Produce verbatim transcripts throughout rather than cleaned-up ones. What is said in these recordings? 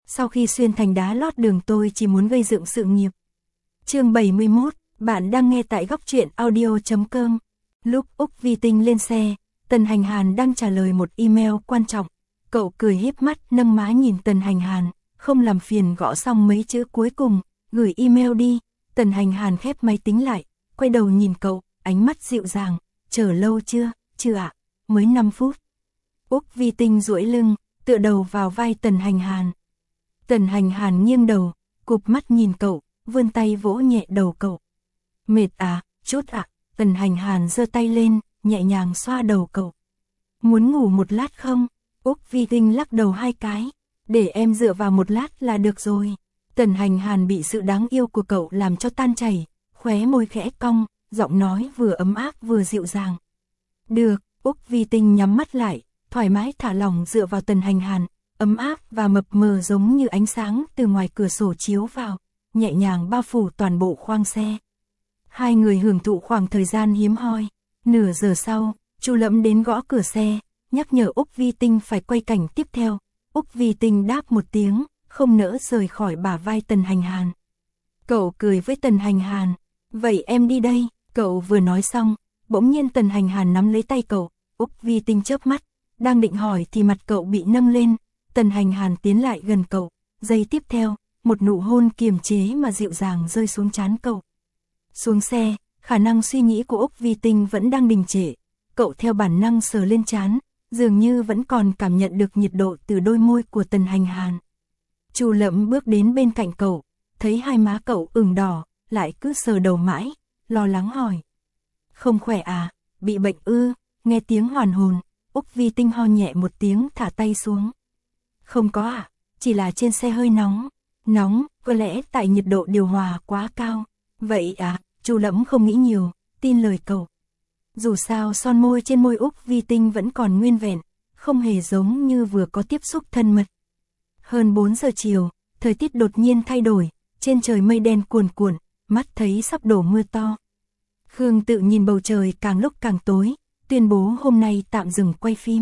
sau khi xuyên thành đá lót đường tôi chỉ muốn gây dựng sự nghiệp. Chương bảy mươi mốt, bạn đang nghe tại góc truyện audio chấm com. Lúc Úc Vi Tinh lên xe, Tần Hành Hàn đang trả lời một email quan trọng. Cậu cười híp mắt nâng má nhìn Tần Hành Hàn, không làm phiền gõ xong mấy chữ cuối cùng, gửi email đi. Tần Hành Hàn khép máy tính lại, quay đầu nhìn cậu, ánh mắt dịu dàng, chờ lâu chưa, chưa ạ, mới năm phút. Úc Vi Tinh duỗi lưng, tựa đầu vào vai Tần Hành Hàn. Tần Hành Hàn nghiêng đầu, cụp mắt nhìn cậu, vươn tay vỗ nhẹ đầu cậu. Mệt à, chút ạ, à. Tần Hành Hàn giơ tay lên, nhẹ nhàng xoa đầu cậu. Muốn ngủ một lát không? Úc Vi Tinh lắc đầu hai cái, để em dựa vào một lát là được rồi. Tần Hành Hàn bị sự đáng yêu của cậu làm cho tan chảy, khóe môi khẽ cong, giọng nói vừa ấm áp vừa dịu dàng. Được, Úc Vi Tinh nhắm mắt lại, thoải mái thả lỏng dựa vào Tần Hành Hàn, ấm áp và mập mờ giống như ánh sáng từ ngoài cửa sổ chiếu vào, nhẹ nhàng bao phủ toàn bộ khoang xe. Hai người hưởng thụ khoảng thời gian hiếm hoi. Nửa giờ sau, Chu Lẫm đến gõ cửa xe, nhắc nhở Úc Vi Tinh phải quay cảnh tiếp theo. Úc Vi Tinh đáp một tiếng, không nỡ rời khỏi bả vai Tần Hành Hàn. Cậu cười với Tần Hành Hàn, vậy em đi đây. Cậu vừa nói xong, bỗng nhiên Tần Hành Hàn nắm lấy tay cậu. Úc Vi Tinh chớp mắt, đang định hỏi thì mặt cậu bị nâng lên. Tần Hành Hàn tiến lại gần cậu, giây tiếp theo, một nụ hôn kiềm chế mà dịu dàng rơi xuống trán cậu. Xuống xe, khả năng suy nghĩ của Úc Vi Tinh vẫn đang đình trệ. Cậu theo bản năng sờ lên trán, dường như vẫn còn cảm nhận được nhiệt độ từ đôi môi của Tần Hành Hàn. Chu Lẫm bước đến bên cạnh cậu, thấy hai má cậu ửng đỏ, lại cứ sờ đầu mãi, lo lắng hỏi. Không khỏe à, bị bệnh ư? Nghe tiếng hoàn hồn, Úc Vi Tinh ho nhẹ một tiếng thả tay xuống. Không có à, chỉ là trên xe hơi nóng. Nóng, có lẽ tại nhiệt độ điều hòa quá cao. Vậy à, Chu Lẫm không nghĩ nhiều, tin lời cậu. Dù sao son môi trên môi Úc Vi Tinh vẫn còn nguyên vẹn, không hề giống như vừa có tiếp xúc thân mật. Hơn bốn giờ chiều, thời tiết đột nhiên thay đổi, trên trời mây đen cuồn cuộn, mắt thấy sắp đổ mưa to. Khương Tự nhìn bầu trời càng lúc càng tối, tuyên bố hôm nay tạm dừng quay phim.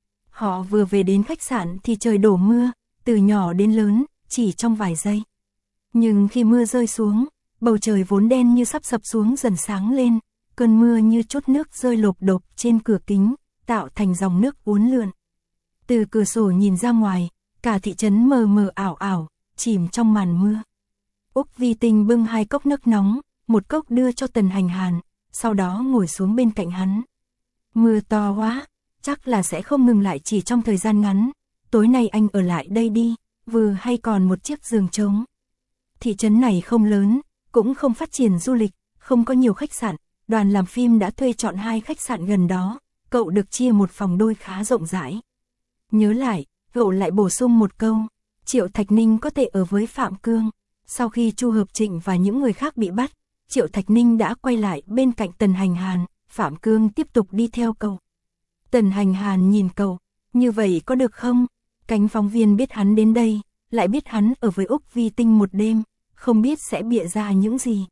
Họ vừa về đến khách sạn thì trời đổ mưa, từ nhỏ đến lớn, chỉ trong vài giây. Nhưng khi mưa rơi xuống, bầu trời vốn đen như sắp sập xuống dần sáng lên, cơn mưa như chút nước rơi lộp độp trên cửa kính, tạo thành dòng nước uốn lượn. Từ cửa sổ nhìn ra ngoài, cả thị trấn mờ mờ ảo ảo, chìm trong màn mưa. Úc Vi Tinh bưng hai cốc nước nóng, một cốc đưa cho Tần Hành Hàn, sau đó ngồi xuống bên cạnh hắn. Mưa to quá, chắc là sẽ không ngừng lại chỉ trong thời gian ngắn, tối nay anh ở lại đây đi, vừa hay còn một chiếc giường trống. Thị trấn này không lớn, cũng không phát triển du lịch, không có nhiều khách sạn, đoàn làm phim đã thuê chọn hai khách sạn gần đó, cậu được chia một phòng đôi khá rộng rãi. Nhớ lại, cậu lại bổ sung một câu, Triệu Thạch Ninh có thể ở với Phạm Cương. Sau khi Chu Hợp Trịnh và những người khác bị bắt, Triệu Thạch Ninh đã quay lại bên cạnh Tần Hành Hàn, Phạm Cương tiếp tục đi theo cậu. Tần Hành Hàn nhìn cậu, như vậy có được không? Cánh phóng viên biết hắn đến đây, lại biết hắn ở với Úc Vi Tinh một đêm, không biết sẽ bịa ra những gì.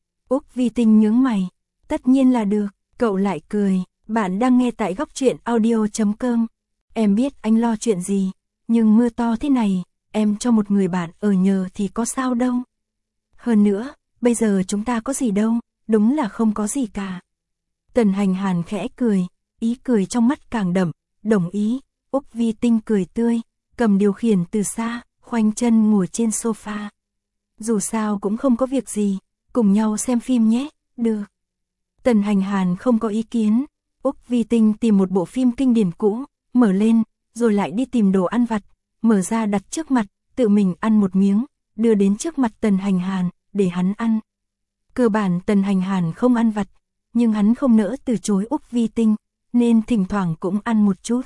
Úc Vi Tinh nhướng mày, tất nhiên là được, cậu lại cười, bạn đang nghe tại góc truyện audio chấm com. Em biết anh lo chuyện gì, nhưng mưa to thế này, em cho một người bạn ở nhờ thì có sao đâu. Hơn nữa, bây giờ chúng ta có gì đâu, đúng là không có gì cả. Tần Hành Hàn khẽ cười, ý cười trong mắt càng đậm, đồng ý. Úc Vi Tinh cười tươi, cầm điều khiển từ xa, khoanh chân ngồi trên sofa. Dù sao cũng không có việc gì, cùng nhau xem phim nhé, được. Tần Hành Hàn không có ý kiến. Úc Vi Tinh tìm một bộ phim kinh điển cũ, mở lên, rồi lại đi tìm đồ ăn vặt, mở ra đặt trước mặt, tự mình ăn một miếng, đưa đến trước mặt Tần Hành Hàn, để hắn ăn. Cơ bản Tần Hành Hàn không ăn vặt, nhưng hắn không nỡ từ chối Úc Vi Tinh, nên thỉnh thoảng cũng ăn một chút.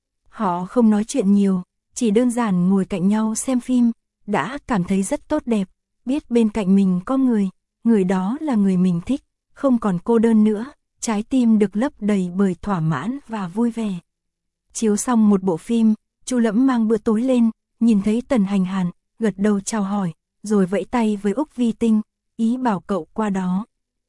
Họ không nói chuyện nhiều, chỉ đơn giản ngồi cạnh nhau xem phim, đã cảm thấy rất tốt đẹp, biết bên cạnh mình có người, người đó là người mình thích, không còn cô đơn nữa, trái tim được lấp đầy bởi thỏa mãn và vui vẻ. Chiếu xong một bộ phim, Chu Lẫm mang bữa tối lên, nhìn thấy Tần Hành Hàn, gật đầu chào hỏi, rồi vẫy tay với Úc Vi Tinh, ý bảo cậu qua đó.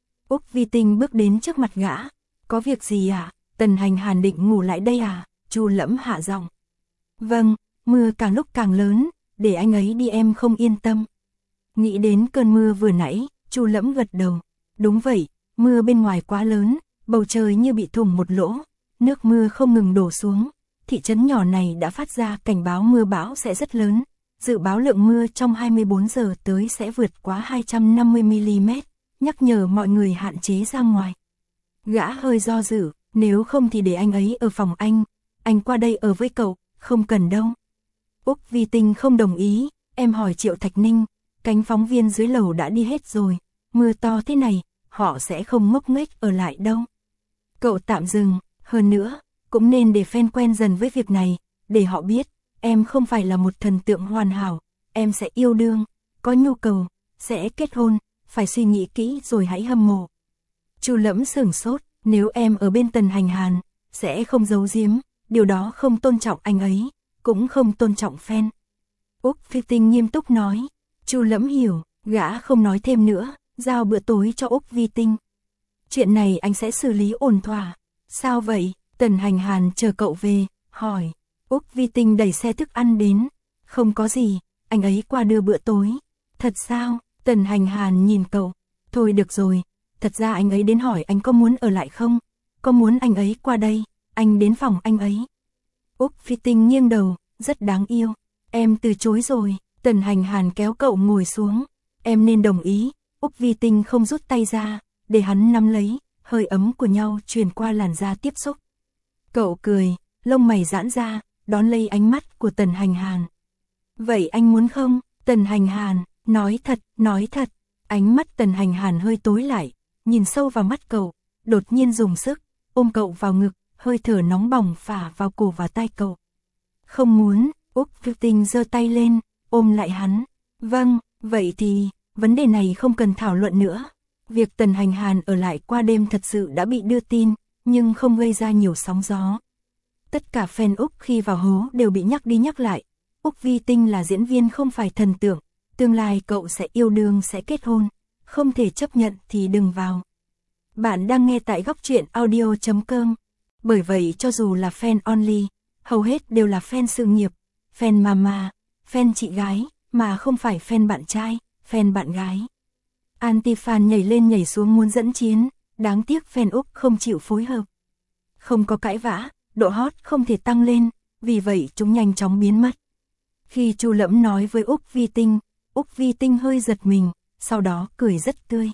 Úc Vi Tinh bước đến trước mặt gã, có việc gì à? Tần Hành Hàn định ngủ lại đây à? Chu Lẫm hạ giọng. Vâng, mưa càng lúc càng lớn, để anh ấy đi, em không yên tâm. Nghĩ đến cơn mưa vừa nãy, Chu Lẫm gật đầu. Đúng vậy, mưa bên ngoài quá lớn, bầu trời như bị thủng một lỗ, nước mưa không ngừng đổ xuống. Thị trấn nhỏ này đã phát ra cảnh báo mưa bão sẽ rất lớn, dự báo lượng mưa trong hai mươi bốn giờ tới sẽ vượt quá hai trăm năm mươi mi-li-mét, nhắc nhở mọi người hạn chế ra ngoài. Gã hơi do dự, nếu không thì để anh ấy ở phòng anh, anh qua đây ở với cậu, không cần đâu. Úc Vi Tinh không đồng ý, em hỏi Triệu Thạch Ninh, cánh phóng viên dưới lầu đã đi hết rồi, mưa to thế này, họ sẽ không ngốc nghếch ở lại đâu. Cậu tạm dừng, hơn nữa, cũng nên để fan quen dần với việc này, để họ biết, em không phải là một thần tượng hoàn hảo, em sẽ yêu đương, có nhu cầu, sẽ kết hôn, phải suy nghĩ kỹ rồi hãy hâm mộ. Chu Lẫm sửng sốt, nếu em ở bên Tần Hành Hàn, sẽ không giấu giếm, điều đó không tôn trọng anh ấy, cũng không tôn trọng fan. Úc Phi Tinh nghiêm túc nói, Chu Lẫm hiểu, gã không nói thêm nữa, giao bữa tối cho Úc Vi Tinh. Chuyện này anh sẽ xử lý ổn thỏa. Sao vậy? Tần Hành Hàn chờ cậu về, hỏi. Úc Vi Tinh đẩy xe thức ăn đến. Không có gì, anh ấy qua đưa bữa tối. Thật sao? Tần Hành Hàn nhìn cậu. Thôi được rồi, thật ra anh ấy đến hỏi anh có muốn ở lại không? Có muốn anh ấy qua đây, anh đến phòng anh ấy. Úc Phi Tinh nghiêng đầu, rất đáng yêu. Em từ chối rồi. Tần Hành Hàn kéo cậu ngồi xuống. Em nên đồng ý. Úc Vi Tinh không rút tay ra, để hắn nắm lấy, hơi ấm của nhau truyền qua làn da tiếp xúc. Cậu cười, lông mày giãn ra, đón lấy ánh mắt của Tần Hành Hàn. Vậy anh muốn không? Tần Hành Hàn, nói thật, nói thật. Ánh mắt Tần Hành Hàn hơi tối lại, nhìn sâu vào mắt cậu, đột nhiên dùng sức, ôm cậu vào ngực, hơi thở nóng bỏng phả vào cổ và tai cậu. Không muốn, Úc Vi Tinh giơ tay lên, ôm lại hắn. Vâng, vậy thì, vấn đề này không cần thảo luận nữa. Việc Tần Hành Hàn ở lại qua đêm thật sự đã bị đưa tin, nhưng không gây ra nhiều sóng gió. Tất cả fan Úc khi vào hố đều bị nhắc đi nhắc lại. Úc Vi Tinh là diễn viên không phải thần tượng, tương lai cậu sẽ yêu đương sẽ kết hôn, không thể chấp nhận thì đừng vào. Bạn đang nghe tại góc truyện audio chấm com. Bởi vậy cho dù là fan only, hầu hết đều là fan sự nghiệp, fan mama, fan chị gái, mà không phải fan bạn trai, fan bạn gái. Anti-fan nhảy lên nhảy xuống muốn dẫn chiến, đáng tiếc fan Úc không chịu phối hợp. Không có cãi vã, độ hot không thể tăng lên, vì vậy chúng nhanh chóng biến mất. Khi Chu Lẫm nói với Úc Vi Tinh, Úc Vi Tinh hơi giật mình, sau đó cười rất tươi.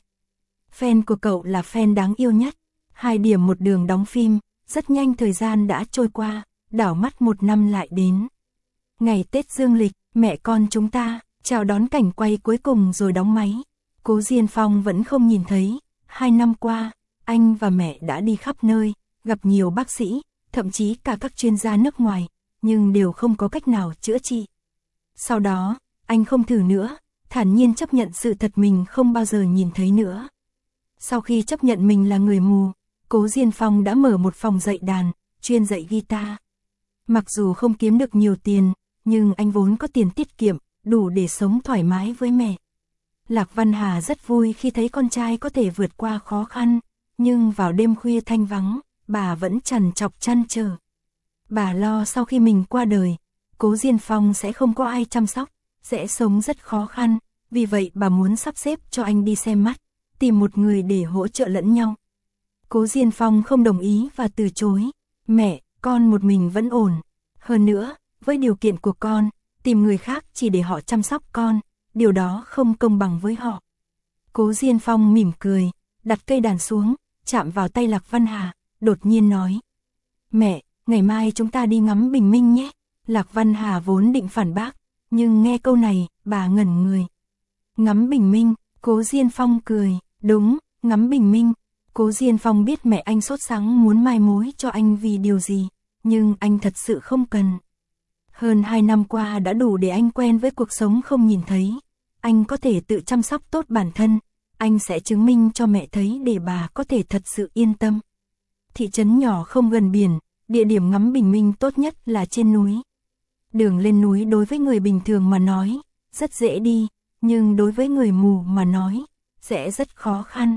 Fan của cậu là fan đáng yêu nhất. Hai điểm một đường đóng phim, rất nhanh thời gian đã trôi qua, đảo mắt một năm lại đến. Ngày Tết dương lịch, mẹ con chúng ta, chào đón cảnh quay cuối cùng rồi đóng máy. Cố Diên Phong vẫn không nhìn thấy, hai năm qua, anh và mẹ đã đi khắp nơi, gặp nhiều bác sĩ, thậm chí cả các chuyên gia nước ngoài, nhưng đều không có cách nào chữa trị. Sau đó, anh không thử nữa, thản nhiên chấp nhận sự thật mình không bao giờ nhìn thấy nữa. Sau khi chấp nhận mình là người mù, Cố Diên Phong đã mở một phòng dạy đàn, chuyên dạy guitar. Mặc dù không kiếm được nhiều tiền, nhưng anh vốn có tiền tiết kiệm, đủ để sống thoải mái với mẹ. Lạc Văn Hà rất vui khi thấy con trai có thể vượt qua khó khăn, nhưng vào đêm khuya thanh vắng, bà vẫn trằn trọc trăn trở. Bà lo sau khi mình qua đời, Cố Diên Phong sẽ không có ai chăm sóc, sẽ sống rất khó khăn, vì vậy bà muốn sắp xếp cho anh đi xem mắt, tìm một người để hỗ trợ lẫn nhau. Cố Diên Phong không đồng ý và từ chối. Mẹ, con một mình vẫn ổn. Hơn nữa, với điều kiện của con, tìm người khác chỉ để họ chăm sóc con, điều đó không công bằng với họ. Cố Diên Phong mỉm cười, đặt cây đàn xuống, chạm vào tay Lạc Văn Hà, đột nhiên nói. Mẹ, ngày mai chúng ta đi ngắm bình minh nhé. Lạc Văn Hà vốn định phản bác, nhưng nghe câu này, bà ngẩn người. Ngắm bình minh, Cố Diên Phong cười, đúng, ngắm bình minh. Cố Diên Phong biết mẹ anh sốt sắng muốn mai mối cho anh vì điều gì, nhưng anh thật sự không cần. Hơn hai năm qua đã đủ để anh quen với cuộc sống không nhìn thấy. Anh có thể tự chăm sóc tốt bản thân, anh sẽ chứng minh cho mẹ thấy để bà có thể thật sự yên tâm. Thị trấn nhỏ không gần biển, địa điểm ngắm bình minh tốt nhất là trên núi. Đường lên núi đối với người bình thường mà nói, rất dễ đi, nhưng đối với người mù mà nói, sẽ rất khó khăn.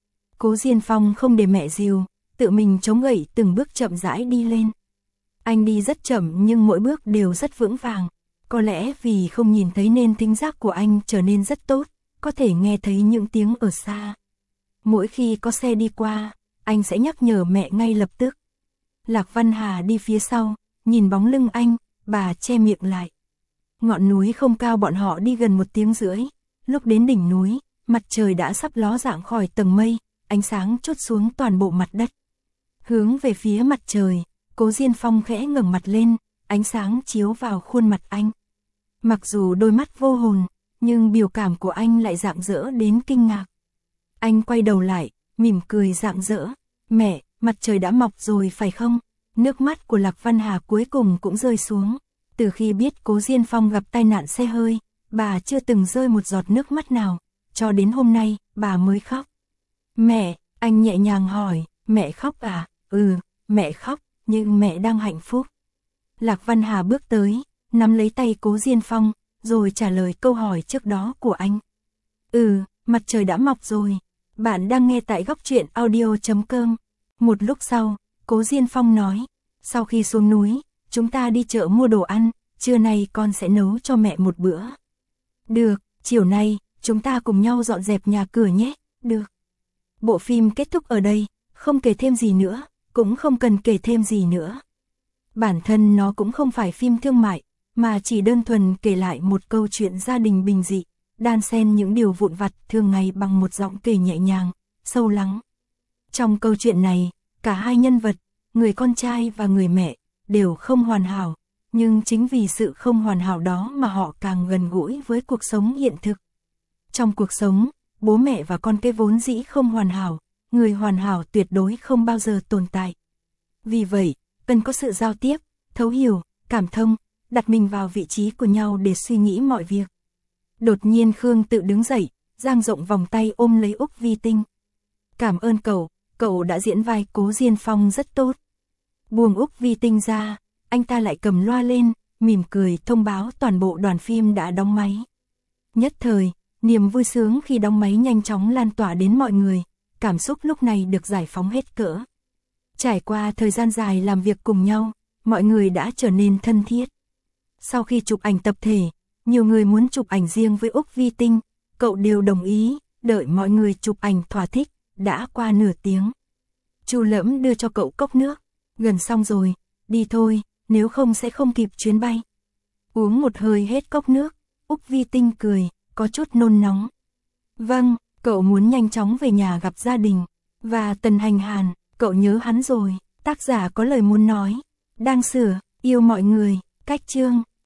Cố Diên Phong không để mẹ dìu, tự mình chống gậy từng bước chậm rãi đi lên. Anh đi rất chậm nhưng mỗi bước đều rất vững vàng. Có lẽ vì không nhìn thấy nên thính giác của anh trở nên rất tốt, có thể nghe thấy những tiếng ở xa. Mỗi khi có xe đi qua, anh sẽ nhắc nhở mẹ ngay lập tức. Lạc Văn Hà đi phía sau, nhìn bóng lưng anh, bà che miệng lại. Ngọn núi không cao, bọn họ đi gần một tiếng rưỡi. Lúc đến đỉnh núi, mặt trời đã sắp ló dạng khỏi tầng mây, ánh sáng trút xuống toàn bộ mặt đất. Hướng về phía mặt trời, Cố Diên Phong khẽ ngẩng mặt lên, ánh sáng chiếu vào khuôn mặt anh. Mặc dù đôi mắt vô hồn, nhưng biểu cảm của anh lại rạng rỡ đến kinh ngạc. Anh quay đầu lại, mỉm cười rạng rỡ. Mẹ, mặt trời đã mọc rồi phải không? Nước mắt của Lạc Văn Hà cuối cùng cũng rơi xuống. Từ khi biết Cố Diên Phong gặp tai nạn xe hơi, bà chưa từng rơi một giọt nước mắt nào. Cho đến hôm nay, bà mới khóc. Mẹ, anh nhẹ nhàng hỏi, mẹ khóc à? Ừ, mẹ khóc, nhưng mẹ đang hạnh phúc. Lạc Văn Hà bước tới, nắm lấy tay Cố Diên Phong, rồi trả lời câu hỏi trước đó của anh. Ừ, mặt trời đã mọc rồi. Bạn đang nghe tại góc truyện audio chấm com. Một lúc sau, Cố Diên Phong nói, sau khi xuống núi, chúng ta đi chợ mua đồ ăn, trưa nay con sẽ nấu cho mẹ một bữa. Được, chiều nay, chúng ta cùng nhau dọn dẹp nhà cửa nhé, được. Bộ phim kết thúc ở đây, không kể thêm gì nữa, cũng không cần kể thêm gì nữa. Bản thân nó cũng không phải phim thương mại, mà chỉ đơn thuần kể lại một câu chuyện gia đình bình dị, đan xen những điều vụn vặt thường ngày bằng một giọng kể nhẹ nhàng, sâu lắng. Trong câu chuyện này, cả hai nhân vật, người con trai và người mẹ, đều không hoàn hảo, nhưng chính vì sự không hoàn hảo đó mà họ càng gần gũi với cuộc sống hiện thực. Trong cuộc sống, bố mẹ và con cái vốn dĩ không hoàn hảo, người hoàn hảo tuyệt đối không bao giờ tồn tại. Vì vậy, cần có sự giao tiếp, thấu hiểu, cảm thông, đặt mình vào vị trí của nhau để suy nghĩ mọi việc. Đột nhiên Khương tự đứng dậy, dang rộng vòng tay ôm lấy Úc Vi Tinh. Cảm ơn cậu, cậu đã diễn vai Cố Diên Phong rất tốt. Buông Úc Vi Tinh ra, anh ta lại cầm loa lên, mỉm cười thông báo toàn bộ đoàn phim đã đóng máy. Nhất thời, niềm vui sướng khi đóng máy nhanh chóng lan tỏa đến mọi người, cảm xúc lúc này được giải phóng hết cỡ. Trải qua thời gian dài làm việc cùng nhau, mọi người đã trở nên thân thiết. Sau khi chụp ảnh tập thể, nhiều người muốn chụp ảnh riêng với Úc Vi Tinh, cậu đều đồng ý, đợi mọi người chụp ảnh thỏa thích, đã qua nửa tiếng. Chu Lẫm đưa cho cậu cốc nước, gần xong rồi, đi thôi, nếu không sẽ không kịp chuyến bay. Uống một hơi hết cốc nước, Úc Vi Tinh cười, có chút nôn nóng. Vâng, cậu muốn nhanh chóng về nhà gặp gia đình, và Tần Hành Hàn, cậu nhớ hắn rồi, tác giả có lời muốn nói, đang sửa, yêu mọi người, cách chương.